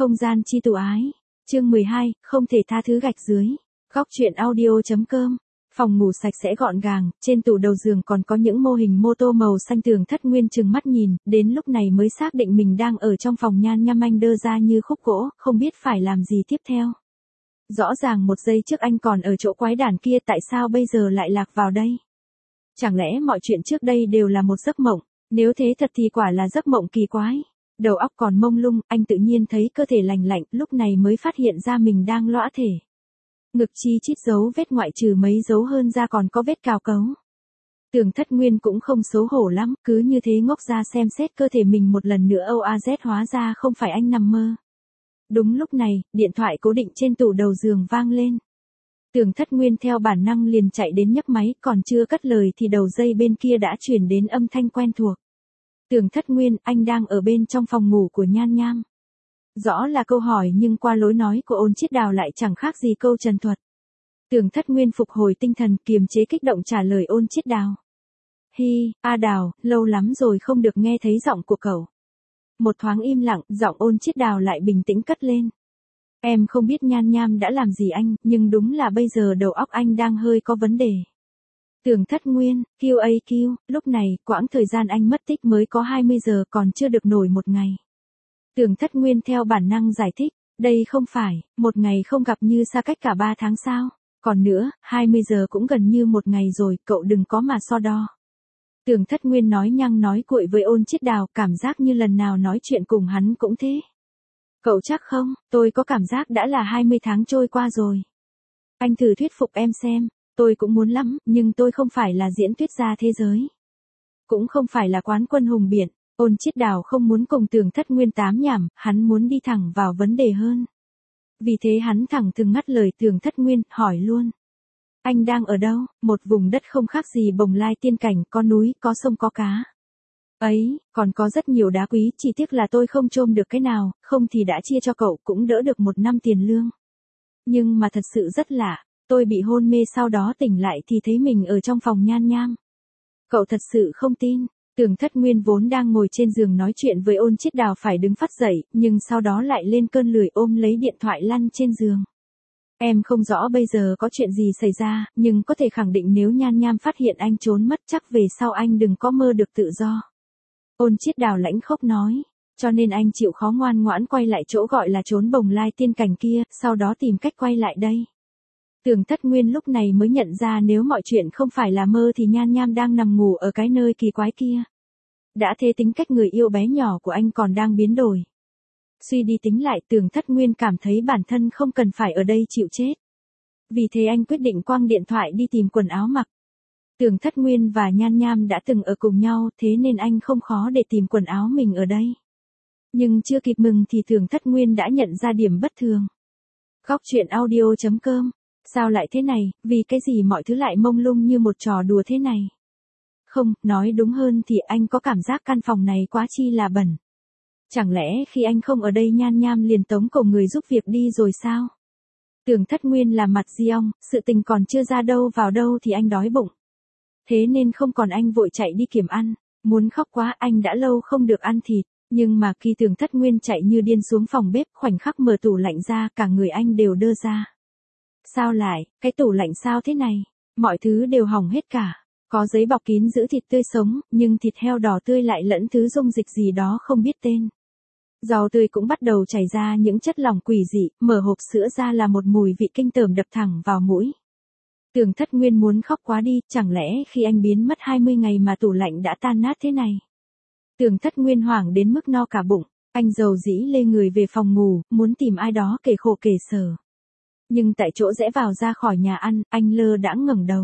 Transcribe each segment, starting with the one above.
Không gian chi tụ ái. Chương 12, không thể tha thứ gạch dưới. Góc truyện audio.com. Phòng ngủ sạch sẽ gọn gàng, trên tủ đầu giường còn có những mô hình mô tô màu xanh. Tường Thất Nguyên trừng mắt nhìn, đến lúc này mới xác định mình đang ở trong phòng Nhan Nham. Anh đơ ra như khúc gỗ, không biết phải làm gì tiếp theo. Rõ ràng một giây trước anh còn ở chỗ quái đản kia, tại sao bây giờ lại lạc vào đây? Chẳng lẽ mọi chuyện trước đây đều là một giấc mộng? Nếu thế thật thì quả là giấc mộng kỳ quái. Đầu óc còn mông lung, anh tự nhiên thấy cơ thể lành lạnh, lúc này mới phát hiện ra mình đang lõa thể. Ngực chi chít dấu vết, ngoại trừ mấy dấu hơn ra còn có vết cào cấu. Tường Thất Nguyên cũng không xấu hổ lắm, cứ như thế ngốc ra xem xét cơ thể mình một lần nữa. OAZ, hóa ra không phải anh nằm mơ. Đúng lúc này, điện thoại cố định trên tủ đầu giường vang lên. Tường Thất Nguyên theo bản năng liền chạy đến nhấc máy, còn chưa cất lời thì đầu dây bên kia đã chuyển đến âm thanh quen thuộc. Tường Thất Nguyên, anh đang ở bên trong phòng ngủ của Nhan Nham. Rõ là câu hỏi nhưng qua lối nói của Ôn Chiết Đào lại chẳng khác gì câu trần thuật. Tường Thất Nguyên phục hồi tinh thần, kiềm chế kích động trả lời Ôn Chiết Đào. Hi, A Đào, lâu lắm rồi không được nghe thấy giọng của cậu. Một thoáng im lặng, giọng Ôn Chiết Đào lại bình tĩnh cất lên. Em không biết Nhan Nham đã làm gì anh, nhưng đúng là bây giờ đầu óc anh đang hơi có vấn đề. Tường Thất Nguyên, QAQ, lúc này, quãng thời gian anh mất tích mới có 20 giờ, còn chưa được nổi một ngày. Tường Thất Nguyên theo bản năng giải thích, đây không phải, một ngày không gặp như xa cách cả 3 tháng sao? Còn nữa, 20 giờ cũng gần như một ngày rồi, cậu đừng có mà so đo. Tường Thất Nguyên nói nhăng nói cuội với Ôn Chiết Đào, cảm giác như lần nào nói chuyện cùng hắn cũng thế. Cậu chắc không, tôi có cảm giác đã là 20 tháng trôi qua rồi. Anh thử thuyết phục em xem, tôi cũng muốn lắm, nhưng tôi không phải là diễn thuyết gia thế giới. Cũng không phải là quán quân hùng biện. Ôn Chiết Đào không muốn cùng Tường Thất Nguyên tám nhảm, hắn muốn đi thẳng vào vấn đề hơn. Vì thế hắn thẳng thừng ngắt lời Tường Thất Nguyên, hỏi luôn. Anh đang ở đâu? Một vùng đất không khác gì Bồng Lai tiên cảnh, có núi, có sông, có cá. Ấy, còn có rất nhiều đá quý, chỉ tiếc là tôi không chôm được cái nào, không thì đã chia cho cậu, cũng đỡ được 1 năm tiền lương. Nhưng mà thật sự rất lạ, tôi bị hôn mê sau đó tỉnh lại thì thấy mình ở trong phòng Nhan Nham. Cậu thật sự không tin. Tường Thất Nguyên vốn đang ngồi trên giường nói chuyện với Ôn Chiết Đào phải đứng phát dậy, nhưng sau đó lại lên cơn lười ôm lấy điện thoại lăn trên giường. Em không rõ bây giờ có chuyện gì xảy ra, nhưng có thể khẳng định nếu Nhan Nham phát hiện anh trốn mất chắc về sau anh đừng có mơ được tự do. Ôn Chiết Đào lãnh khốc nói, cho nên anh chịu khó ngoan ngoãn quay lại chỗ gọi là trốn Bồng Lai tiên cảnh kia, sau đó tìm cách quay lại đây. Tường Thất Nguyên lúc này mới nhận ra nếu mọi chuyện không phải là mơ thì Nhan Nham đang nằm ngủ ở cái nơi kỳ quái kia. Đã thế tính cách người yêu bé nhỏ của anh còn đang biến đổi. Suy đi tính lại, Tường Thất Nguyên cảm thấy bản thân không cần phải ở đây chịu chết. Vì thế anh quyết định quăng điện thoại đi tìm quần áo mặc. Tường Thất Nguyên và Nhan Nham đã từng ở cùng nhau, thế nên anh không khó để tìm quần áo mình ở đây. Nhưng chưa kịp mừng thì Tường Thất Nguyên đã nhận ra điểm bất thường. Góc truyện audio.com. Sao lại thế này, vì cái gì mọi thứ lại mông lung như một trò đùa thế này? Không, nói đúng hơn thì anh có cảm giác căn phòng này quá chi là bẩn. Chẳng lẽ khi anh không ở đây Nhan Nham liền tống cổ người giúp việc đi rồi sao? Tường Thất Nguyên là mặt di ong, sự tình còn chưa ra đâu vào đâu thì anh đói bụng. Thế nên không còn anh vội chạy đi kiểm ăn, muốn khóc quá, anh đã lâu không được ăn thịt. Nhưng mà khi Tường Thất Nguyên chạy như điên xuống phòng bếp, khoảnh khắc mở tủ lạnh ra, cả người anh đều đơ ra. Sao lại, cái tủ lạnh sao thế này? Mọi thứ đều hỏng hết cả. Có giấy bọc kín giữ thịt tươi sống, nhưng thịt heo đỏ tươi lại lẫn thứ dung dịch gì đó không biết tên. Rau tươi cũng bắt đầu chảy ra những chất lỏng quỷ dị, mở hộp sữa ra là một mùi vị kinh tởm đập thẳng vào mũi. Tường Thất Nguyên muốn khóc quá đi, chẳng lẽ khi anh biến mất 20 ngày mà tủ lạnh đã tan nát thế này? Tường Thất Nguyên hoảng đến mức no cả bụng, anh dầu dĩ lê người về phòng ngủ, muốn tìm ai đó kể khổ kể sở. Nhưng tại chỗ rẽ vào ra khỏi nhà ăn, anh lơ đãng ngẩng đầu.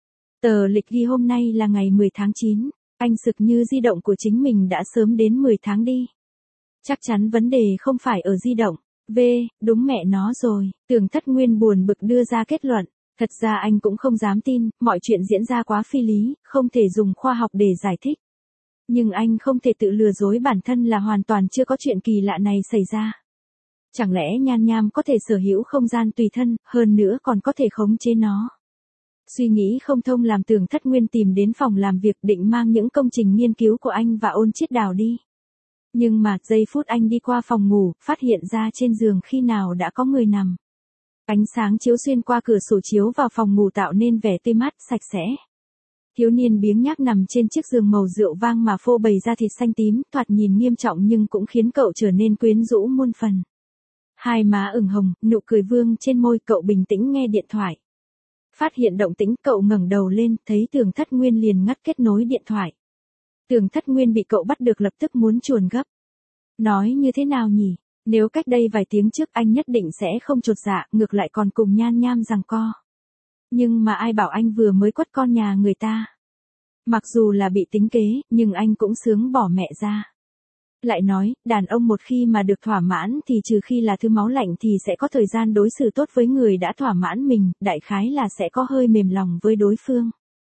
Tờ lịch ghi hôm nay là ngày 10 tháng 9, anh sực như di động của chính mình đã sớm đến 10 tháng đi. Chắc chắn vấn đề không phải ở di động. Đúng mẹ nó rồi, Tường Thất Nguyên buồn bực đưa ra kết luận. Thật ra anh cũng không dám tin, mọi chuyện diễn ra quá phi lý, không thể dùng khoa học để giải thích. Nhưng anh không thể tự lừa dối bản thân là hoàn toàn chưa có chuyện kỳ lạ này xảy ra. Chẳng lẽ Nhan Nham có thể sở hữu không gian tùy thân, hơn nữa còn có thể khống chế nó. Suy nghĩ không thông làm Tường Thất Nguyên tìm đến phòng làm việc định mang những công trình nghiên cứu của anh và Ôn Chiết Đào đi. Nhưng mà, giây phút anh đi qua phòng ngủ, phát hiện ra trên giường khi nào đã có người nằm. Ánh sáng chiếu xuyên qua cửa sổ chiếu vào phòng ngủ tạo nên vẻ tươi mát, sạch sẽ. Thiếu niên biếng nhác nằm trên chiếc giường màu rượu vang mà phô bày ra thịt xanh tím, thoạt nhìn nghiêm trọng nhưng cũng khiến cậu trở nên quyến rũ muôn phần. Hai má ửng hồng, nụ cười vương trên môi, cậu bình tĩnh nghe điện thoại. Phát hiện động tĩnh, cậu ngẩng đầu lên, thấy Tưởng Thất Nguyên liền ngắt kết nối điện thoại. Tưởng Thất Nguyên bị cậu bắt được lập tức muốn chuồn gấp. Nói như thế nào nhỉ? Nếu cách đây vài tiếng trước anh nhất định sẽ không chột dạ, ngược lại còn cùng Nhan Nham giằng co. Nhưng mà ai bảo anh vừa mới quất con nhà người ta. Mặc dù là bị tính kế, nhưng anh cũng sướng bỏ mẹ ra. Lại nói, đàn ông một khi mà được thỏa mãn thì trừ khi là thứ máu lạnh thì sẽ có thời gian đối xử tốt với người đã thỏa mãn mình, đại khái là sẽ có hơi mềm lòng với đối phương.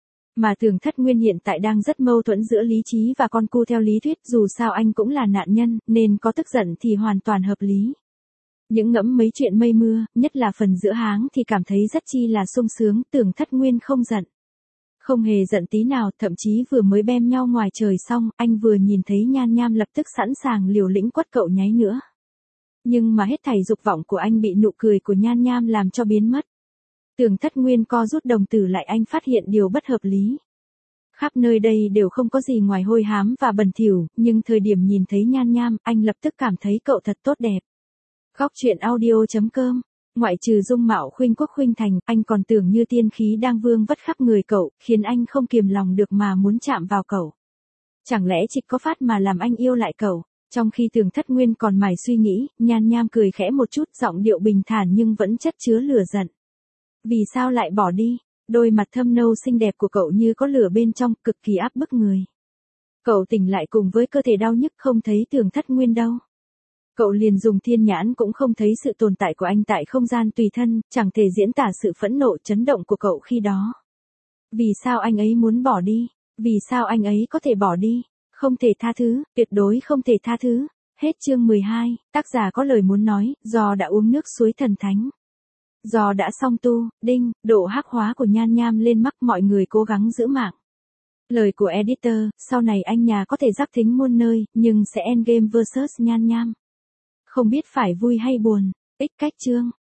Mà Tưởng Thất Nguyên hiện tại đang rất mâu thuẫn giữa lý trí và con cu theo lý thuyết, dù sao anh cũng là nạn nhân, nên có tức giận thì hoàn toàn hợp lý. Những ngẫm mấy chuyện mây mưa, nhất là phần giữa háng thì cảm thấy rất chi là sung sướng, Tưởng Thất Nguyên không giận. Không hề giận tí nào, thậm chí vừa mới bem nhau ngoài trời xong, anh vừa nhìn thấy Nhan Nham lập tức sẵn sàng liều lĩnh quất cậu nháy nữa. Nhưng mà hết thảy dục vọng của anh bị nụ cười của Nhan Nham làm cho biến mất. Tưởng Thất Nguyên co rút đồng tử lại, anh phát hiện điều bất hợp lý. Khắp nơi đây đều không có gì ngoài hôi hám và bẩn thỉu, nhưng thời điểm nhìn thấy Nhan Nham, anh lập tức cảm thấy cậu thật tốt đẹp. Góc truyện audio.com. Ngoại trừ dung mạo khuynh quốc khuynh thành, anh còn tưởng như tiên khí đang vương vất khắp người cậu, khiến anh không kiềm lòng được mà muốn chạm vào cậu. Chẳng lẽ chỉ có phát mà làm anh yêu lại cậu? Trong khi Tưởng Thất Nguyên còn mải suy nghĩ, Nhan Nham cười khẽ một chút, giọng điệu bình thản nhưng vẫn chất chứa lửa giận. Vì sao lại bỏ đi? Đôi mặt thâm nâu xinh đẹp của cậu như có lửa bên trong, cực kỳ áp bức người. Cậu tỉnh lại cùng với cơ thể đau nhức, không thấy Tưởng Thất Nguyên đâu. Cậu liền dùng thiên nhãn cũng không thấy sự tồn tại của anh tại không gian tùy thân, chẳng thể diễn tả sự phẫn nộ chấn động của cậu khi đó. Vì sao anh ấy muốn bỏ đi? Vì sao anh ấy có thể bỏ đi? Không thể tha thứ, tuyệt đối không thể tha thứ. Hết chương 12, tác giả có lời muốn nói, do đã uống nước suối thần thánh. Do đã xong tu, đinh, độ hắc hóa của Nhan Nham lên mắc, mọi người cố gắng giữ mạng. Lời của editor, sau này anh nhà có thể giáp thính muôn nơi, nhưng sẽ endgame vs Nhan Nham. Không biết phải vui hay buồn, ích cách chương.